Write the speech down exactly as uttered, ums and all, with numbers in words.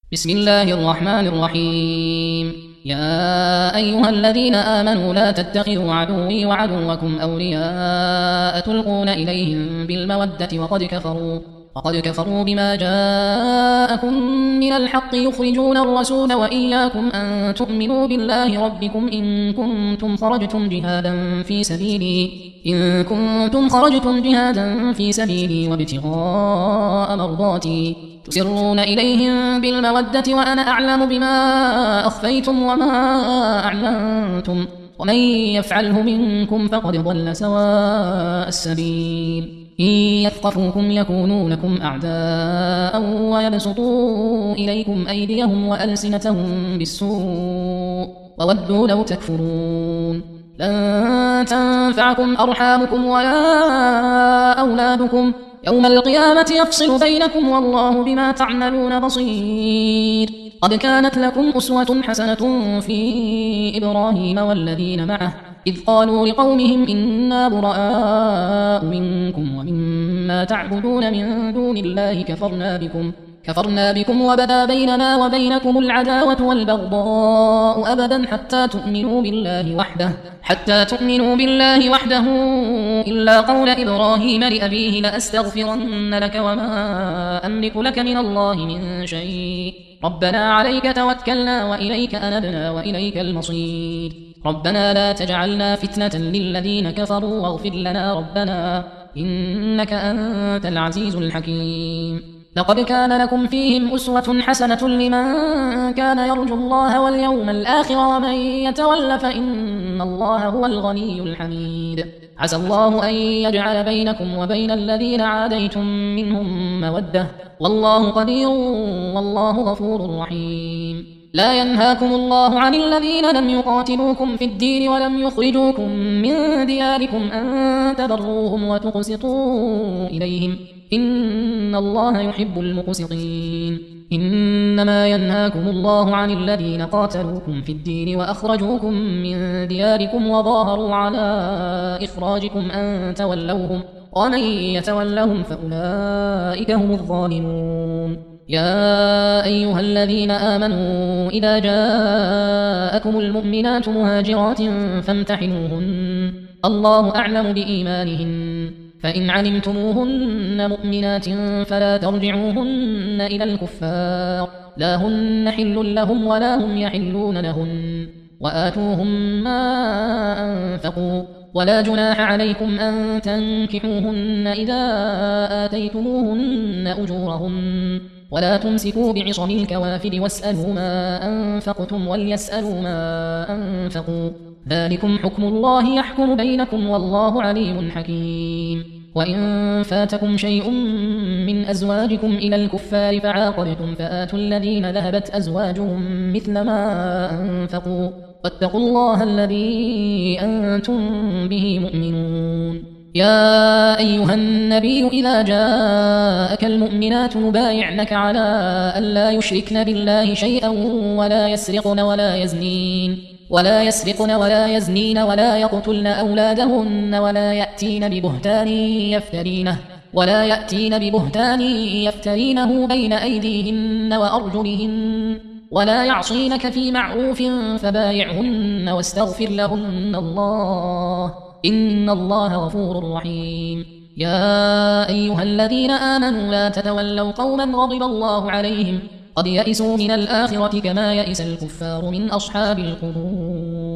بسم الله الرحمن الرحيم. يا أيها الذين آمنوا لا تتخذوا عدوي وعدوكم أولياء تلقون إليهم بالمودة وقد كفروا وقد كفروا بما جاءكم من الحق يخرجون الرسول وإياكم أن تؤمنوا بالله ربكم إن كنتم خرجتم جهادا في سبيلي إن كنتم خرجتم جهادا في سبيلي وابتغاء مرضاتي تسرون إليهم بالمودة وأنا أعلم بما أخفيتم وما أعلنتم ومن يفعله منكم فقد ضل سواء السبيل. إن يثقفوكم يكونوا لكم أعداء ويبسطوا إليكم أيديهم وألسنتهم بالسوء وودوا لو تكفرون. لن تنفعكم أرحامكم ولا أولادكم يوم القيامة يفصل بينكم والله بما تعملون بصير. قد كانت لكم أسوة حسنة في إبراهيم والذين معه إذ قالوا لقومهم إنا براء منكم ومما تعبدون من دون الله كفرنا بكم كفرنا بكم وبدا بيننا وبينكم العداوة والبغضاء أبدا حتى تؤمنوا بالله وحده حتى تؤمنوا بالله وحده إلا قول إبراهيم لأبيه لأستغفرن لك وما أملك لك من الله من شيء ربنا عليك توكلنا وإليك أنبنا وإليك المصير. ربنا لا تجعلنا فتنة للذين كفروا واغفر لنا ربنا إنك أنت العزيز الحكيم. لقد كان لكم فيهم أسوة حسنة لمن كان يرجو الله واليوم الآخر ومن يتول فإن الله هو الغني الحميد. عسى الله أن يجعل بينكم وبين الذين عاديتم منهم مودة والله قدير والله غفور رحيم. لا ينهاكم الله عن الذين لم يقاتلوكم في الدين ولم يخرجوكم من دياركم أن تبروهم وتقسطوا إليهم إن الله يحب المقسطين. إنما ينهاكم الله عن الذين قاتلوكم في الدين وأخرجوكم من دياركم وظاهروا على إخراجكم أن تولوهم ومن يتولهم فأولئك هم الظالمون. يا أيها الذين آمنوا إذا جاءكم المؤمنات مهاجرات فامتحنوهن الله أعلم بإيمانهن فإن علمتموهن مؤمنات فلا ترجعوهن إلى الكفار لا هن حل لهم ولا هم يحلون لهن وآتوهم ما أنفقوا ولا جناح عليكم أن تنكحوهن إذا آتيتموهن أجورهن ولا تمسكوا بعصم الكوافر واسألوا ما أنفقتم وليسألوا ما أنفقوا ذلكم حكم الله يحكم بينكم والله عليم حكيم. وإن فاتكم شيء من أزواجكم إلى الكفار فعاقبتم فآتوا الذين ذهبت أزواجهم مثل ما أنفقوا واتقوا الله الذي أنتم به مؤمنون. يا أيها النبي إذا جاءك المؤمنات يبايعنك على ألا يشركن بالله شيئا ولا يسرقن ولا يزنين ولا يسرقن ولا يزنين ولا يقتلن أولادهن ولا يأتين ببهتان يفترينه ولا يأتين ببهتان يفترينه بين أيديهن وأرجلهن ولا يعصينك في معروف فبايعهن واستغفر لهن الله إن الله غفور رحيم. يا أيها الذين آمنوا لا تتولوا قوما غضب الله عليهم قد يئسوا من الآخرة كما يئس الكفار من أصحاب القبور.